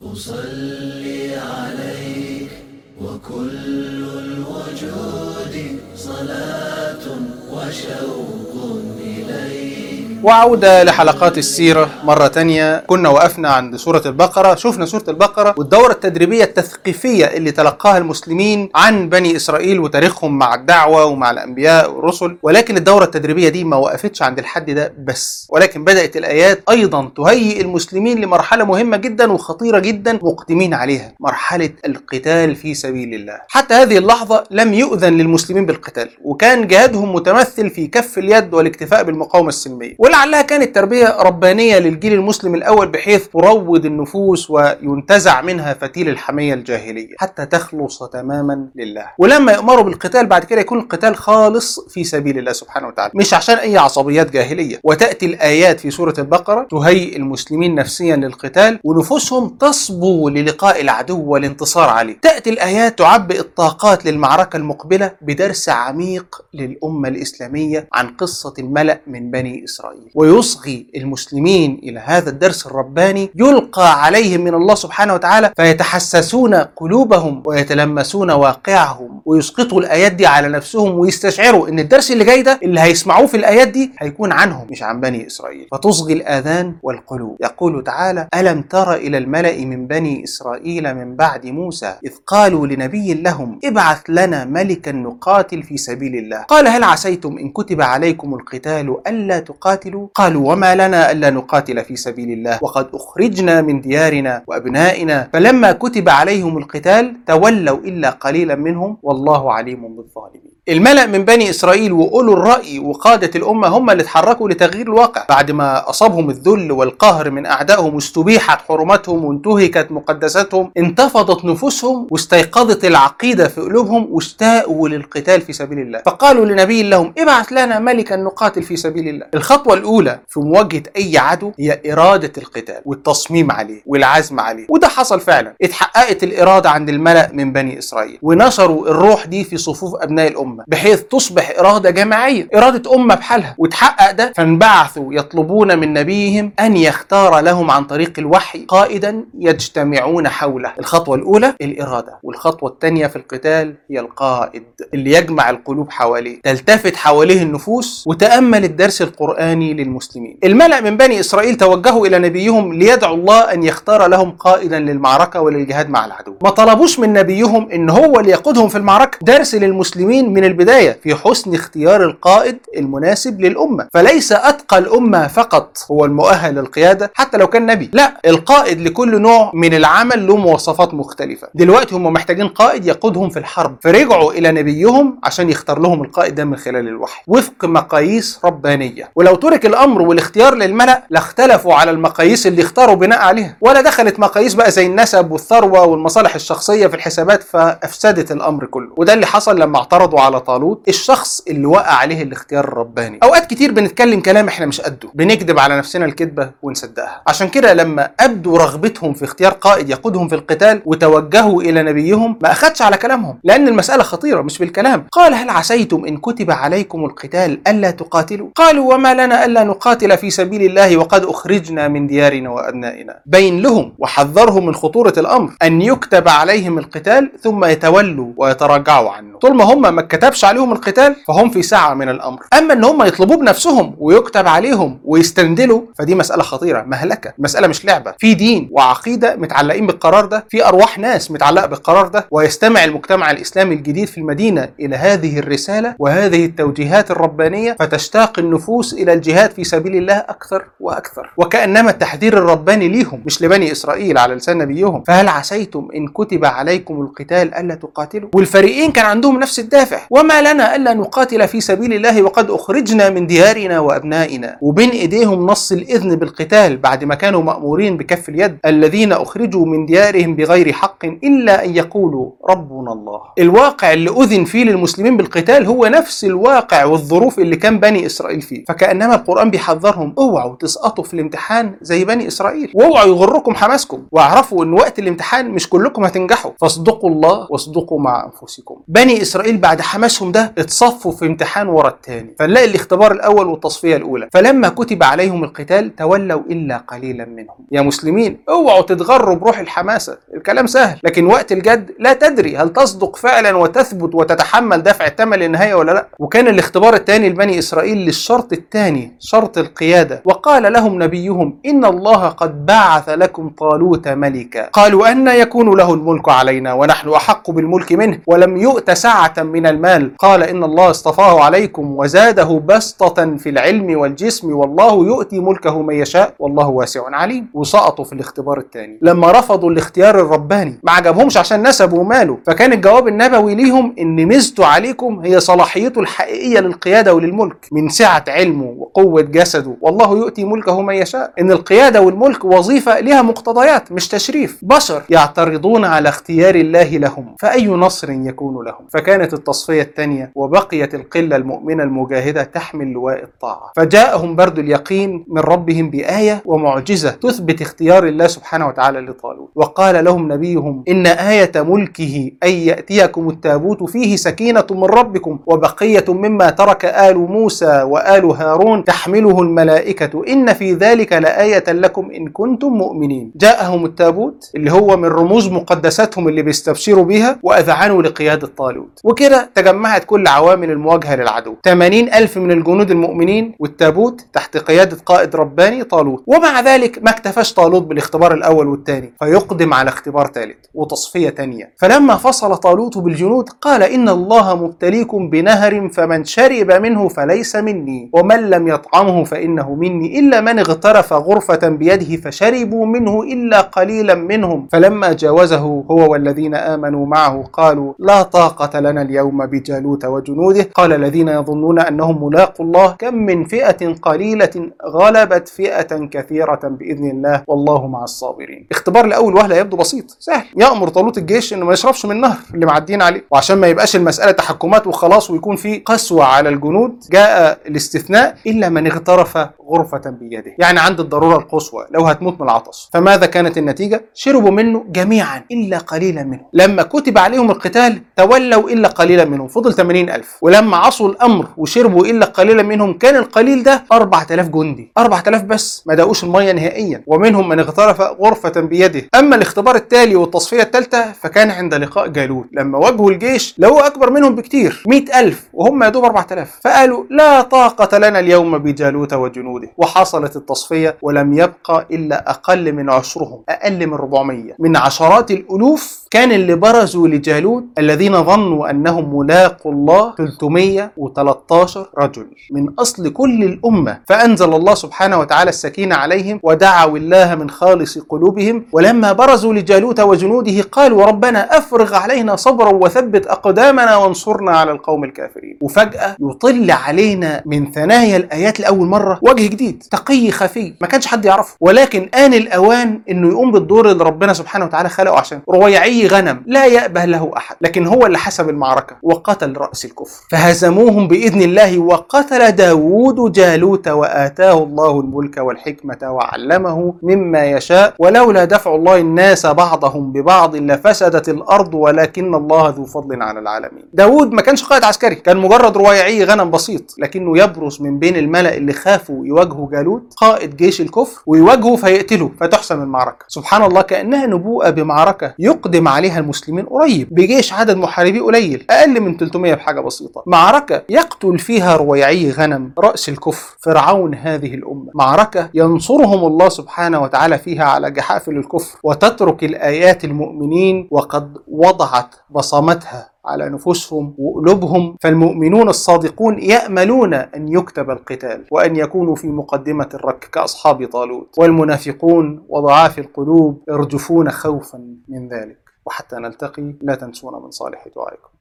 أصلي عليك وكل الوجود صلاة وشوق إليك. وعودة لحلقات السيرة مرة تانية. كنا وقفنا عند سورة البقرة، شفنا سورة البقرة والدورة التدريبية التثقيفية اللي تلقاها المسلمين عن بني إسرائيل وتاريخهم مع الدعوة ومع الأنبياء والرسل. ولكن الدورة التدريبية دي ما وقفتش عند الحد ده بس، ولكن بدأت الآيات أيضا تهيئ المسلمين لمرحلة مهمة جدا وخطيرة جدا مقدمين عليها، مرحلة القتال في سبيل الله. حتى هذه اللحظة لم يؤذن للمسلمين بالقتال، وكان جهادهم متمثل في كف اليد والاكتفاء بالمقاومة السلمية، ولعلها كانت تربية ربانية للجيل المسلم الأول بحيث تروض النفوس وينتزع منها فتيل الحمية الجاهلية حتى تخلص تماما لله. ولما يأمروا بالقتال بعد كده يكون القتال خالص في سبيل الله سبحانه وتعالى، مش عشان أي عصبيات جاهلية. وتأتي الآيات في سورة البقرة تهيئ المسلمين نفسيا للقتال ونفوسهم تصبو للقاء العدو والانتصار عليه. تأتي الآيات تعبئ الطاقات للمعركة المقبلة بدرس عميق للأمة الإسلامية عن قصة الملأ من بني إسرائيل، ويصغي المسلمين إلى هذا الدرس الرباني يلقى عليهم من الله سبحانه وتعالى، فيتحسسون قلوبهم ويتلمسون واقعهم ويسقطوا الآيات دي على نفسهم ويستشعروا إن الدرس اللي جاي ده اللي هيسمعوه في الآيات دي هيكون عنهم مش عن بني إسرائيل، فتصغي الآذان والقلوب. يقول تعالى: ألم تر إلى الملأ من بني إسرائيل من بعد موسى إذ قالوا لنبي لهم ابعث لنا ملكا نقاتل في سبيل الله قال هل عسيتم إن كتب عليكم القتال ألا تقاتلوا قالوا وما لنا ألا نقاتل في سبيل الله وقد أخرجنا من ديارنا وأبنائنا فلما كتب عليهم القتال تولوا إلا قليلا منهم والله عليم بالظالمين. الملأ من بني إسرائيل وأولو الرأي وقادة الأمة هم اللي اتحركوا لتغيير الواقع بعد ما أصابهم الذل والقهر من أعدائهم واستبيحت حرمتهم وانتهكت مقدساتهم. انتفضت نفوسهم واستيقظت العقيدة في قلوبهم واشتاقوا للقتال في سبيل الله، فقالوا لنبي لهم ابعث لنا ملكا نقاتل في سبيل الله. الخطوة الأولى في مواجهة أي عدو هي إرادة القتال والتصميم عليه والعزم عليه، وده حصل فعلا. اتحققت الإرادة عند الملأ من بني إسرائيل ونشروا الروح دي في صفوف أبناء الأمة بحيث تصبح إرادة جماعية، إرادة أمة بحالها. وتحقق ده فانبعثوا يطلبون من نبيهم أن يختار لهم عن طريق الوحي قائدا يجتمعون حوله. الخطوة الأولى الإرادة، والخطوة الثانية في القتال هي القائد اللي يجمع القلوب حواليه، تلتفت حواليه النفوس وتأمل الدرس القرآني للمسلمين. الملأ من بني إسرائيل توجهوا إلى نبيهم ليدعوا الله أن يختار لهم قائدا للمعركة وللجهاد مع العدو. ما طلبوش من نبيهم إن هو اللي يقودهم في المعركة. درس للمسلمين من البداية في حسن اختيار القائد المناسب للأمة، فليس أتقى الأمة فقط هو المؤهل للقيادة حتى لو كان نبي، لا، القائد لكل نوع من العمل له مواصفات مختلفة. دلوقتي هم محتاجين قائد يقودهم في الحرب، فرجعوا إلى نبيهم عشان يختار لهم القائد ده من خلال الوحي وفق مقاييس ربانية. ولو ترك الأمر والاختيار للملأ لاختلفوا على المقاييس اللي اختاروا بناء عليها، ولا دخلت مقاييس بقى زي النسب والثروة والمصالح الشخصية في الحسابات فأفسدت الأمر كله. وده اللي حصل لما اعترضوا على طالوت الشخص اللي وقع عليه الاختيار الرباني. اوقات كتير بنتكلم كلام احنا مش قده، بنكذب على نفسنا الكذبه ونصدقها. عشان كده لما ابدوا رغبتهم في اختيار قائد يقودهم في القتال وتوجهوا الى نبيهم ما اخدش على كلامهم، لان المساله خطيره مش بالكلام. قال هل عسيتم ان كتب عليكم القتال الا تقاتلوا قالوا وما لنا الا نقاتل في سبيل الله وقد اخرجنا من ديارنا وابنائنا. بين لهم وحذرهم من خطوره الامر ان يكتب عليهم القتال ثم يتولوا ويتراجعوا عنه. طول ما هم ما كتبش عليهم القتال فهم في ساعة من الأمر. أما أن هم يطلبوه بنفسهم ويكتب عليهم ويستندلوا فدي مسألة خطيرة، مهلكة. مسألة مش لعبة، في دين وعقيدة متعلقين بالقرار ده، في أرواح ناس متعلقة بالقرار ده. ويستمع المجتمع الإسلامي الجديد في المدينة إلى هذه الرسالة وهذه التوجيهات الربانية فتشتاق النفوس إلى الجهاد في سبيل الله أكثر وأكثر، وكأنما التحذير الرباني ليهم مش لبني إسرائيل على لسان نبيهم. فهل عسيتم إن كتب عليكم القتال ألا تقاتلوا؟ والفريقين كان عندهم نفس الدافع، وما لنا ألا نقاتل في سبيل الله وقد أخرجنا من ديارنا وأبنائنا. وبين إيديهم نص الإذن بالقتال بعد ما كانوا مأمورين بكف اليد: الذين أخرجوا من ديارهم بغير حق إلا أن يقولوا ربنا الله. الواقع اللي أذن فيه للمسلمين بالقتال هو نفس الواقع والظروف اللي كان بني إسرائيل فيه، فكأنما القرآن بيحذرهم: اوعوا تسقطوا في الامتحان زي بني إسرائيل، واوعوا يغركم حماسكم، واعرفوا ان وقت الامتحان مش كلكم هتنجحوا، فاصدقوا الله واصدقوا مع أنفسكم. بني إسرائيل بعد حماس حماسهم ده اتصفوا في امتحان ورا التاني، فنلاقي الاختبار الاول والتصفيه الاولى. فلما كتب عليهم القتال تولوا الا قليلا منهم. يا مسلمين اوعوا تتغروا بروح الحماسه، الكلام سهل، لكن وقت الجد لا تدري هل تصدق فعلا وتثبت وتتحمل دفع الثمن للنهايه ولا لا. وكان الاختبار الثاني لبني اسرائيل للشرط الثاني، شرط القياده. وقال لهم نبيهم ان الله قد بعث لكم طالوت ملكا. قالوا ان يكون له الملك علينا ونحن احق بالملك منه ولم يؤت سعه من المال. قال ان الله اصطفاه عليكم وزاده بسطه في العلم والجسم والله يؤتي ملكه من يشاء والله واسع عليم. وسقطوا في الاختبار الثاني لما رفضوا الاختيار الرباني، ما عجبهمش عشان نسبه وماله. فكان الجواب النبوي ليهم ان ميزته عليكم هي صلاحيته الحقيقيه للقياده وللملك من سعه علمه وقوه جسده، والله يؤتي ملكه من يشاء. ان القياده والملك وظيفه لها مقتضيات مش تشريف. بشر يعترضون على اختيار الله لهم فاي نصر يكون لهم. فكانت التصفيه الثانيه وبقيت القله المؤمنه المجاهده تحمل لواء الطاعه، فجاءهم برد اليقين من ربهم بآية ومعجزة تثبت اختيار الله سبحانه وتعالى لطالوت. وقال لهم نبيهم إن آية ملكه أن يأتيكم التابوت فيه سكينة من ربكم وبقية مما ترك آل موسى وآل هارون تحمله الملائكة إن في ذلك لآية لكم إن كنتم مؤمنين. جاءهم التابوت اللي هو من رموز مقدساتهم اللي بيستبشروا بيها وأذعنوا لقيادة طالوت. وكده تجمعت كل عوامل المواجهة للعدو، 80,000 من الجنود المؤمنين والتابوت تحت قيادة قائد رباني طالوت. ومع ذلك ما اكتفاش طالوت بالاختبار الأول والثاني، فيقدم على اختبار ثالث وتصفية ثانية. فلما فصل طالوت بالجنود قال إن الله مبتليكم بنهر فمن شرب منه فليس مني ومن لم يطعمه فإنه مني إلا من اغترف غرفة بيده فشربوا منه إلا قليلا منهم. فلما جاوزه هو والذين آمنوا معه قالوا لا طاقة لنا اليوم بجالوت وجنوده. قال الذين يظنون أنهم ملاقوا الله كم من فئة قليلة غلبت فئة كثيرة بإذن الله والله مع الصابرين. اختبار لأول وهلة يبدو بسيط سهل، يأمر طالوت الجيش إنه ما يشربش من النهر اللي معدين عليه، وعشان ما يبقاش المسألة تحكمات وخلاص ويكون في قسوة على الجنود جاء الاستثناء إلا من اغترف غرفة بيده، يعني عند الضرورة القصوى لو هتموت من العطش. فماذا كانت النتيجة؟ شربوا منه جميعا إلا قليلا منهم. لما كتب عليهم القتال تولوا إلا قليلا منهم، فضل 80,000. ولما عصوا الأمر وشربوا إلا قليلا منهم كان القليل ده 4000 جندي، 4000 بس ما داقوش المية نهائيا، ومنهم من اغترف غرفة بيده. أما الاختبار التالي والتصفية الثالثة فكان عند لقاء جالوت لما واجهوا الجيش لقوا أكبر منهم بكتير 100,000 وهم يدوب 4000، فقالوا لا طاقة لنا اليوم بجالوت وجنوده. وحصلت التصفية ولم يبقى إلا أقل من عشرهم، أقل من 400 من عشرات الألوف كان اللي برزوا لجالوت الذين ظنوا أنهم ملاقوا الله 313 رجل من أصل كل الأمة. فأنزل الله سبحانه وتعالى السكينة عليهم ودعوا الله من خالص قلوبهم. ولما برزوا لجالوت وجنوده قالوا ربنا أفرغ علينا صبرا وثبت أقدامنا وانصرنا على القوم الكافرين. وفجأة يطل علينا من ثنايا الآيات لأول مرة وجه جديد تقي خفي ما كانش حد يعرفه، ولكن آن الأوان إنه يقوم بالدور اللي ربنا سبحانه وتعالى خلقه عشان رويعي غنم لا يأبه له أحد، لكن هو اللي حسب المعركة وقتل رأس الكفر فهزموهم بإذن الله. وقتل داود جالوت وآتاه الله الملك والحكمة وعلمه مما يشاء ولولا دفع الله الناس بعضهم ببعض لفسدت الأرض ولكن الله ذو فضل على العالمين. داود ما كانش قائد عسكري، كان مجرد رويعي غنم بسيط، لكنه يبرز من بين الملأ اللي خافوا يواجهوا جالوت قائد جيش الكفر ويواجهوا فيقتله فتحسم المعركة. سبحان الله كأنها نبوءة بمعركة يقدم عليها المسلمين قريب بجيش عدد محاربي قليل أقل من 300 بحاجة بسيطة، معركة يقتل فيها رويعي غنم رأس الكفر فرعون هذه الأمة، معركة ينصرهم الله سبحانه وتعالى فيها على جحافل الكفر وتترك الآيات المؤمنين وقد وضعت بصمتها على نفوسهم وقلوبهم. فالمؤمنون الصادقون يأملون أن يكتب القتال وأن يكونوا في مقدمة الرك كأصحاب طالوت، والمنافقون وضعاف القلوب يرجفون خوفا من ذلك. وحتى نلتقي لا تنسونا من صالح دعائكم.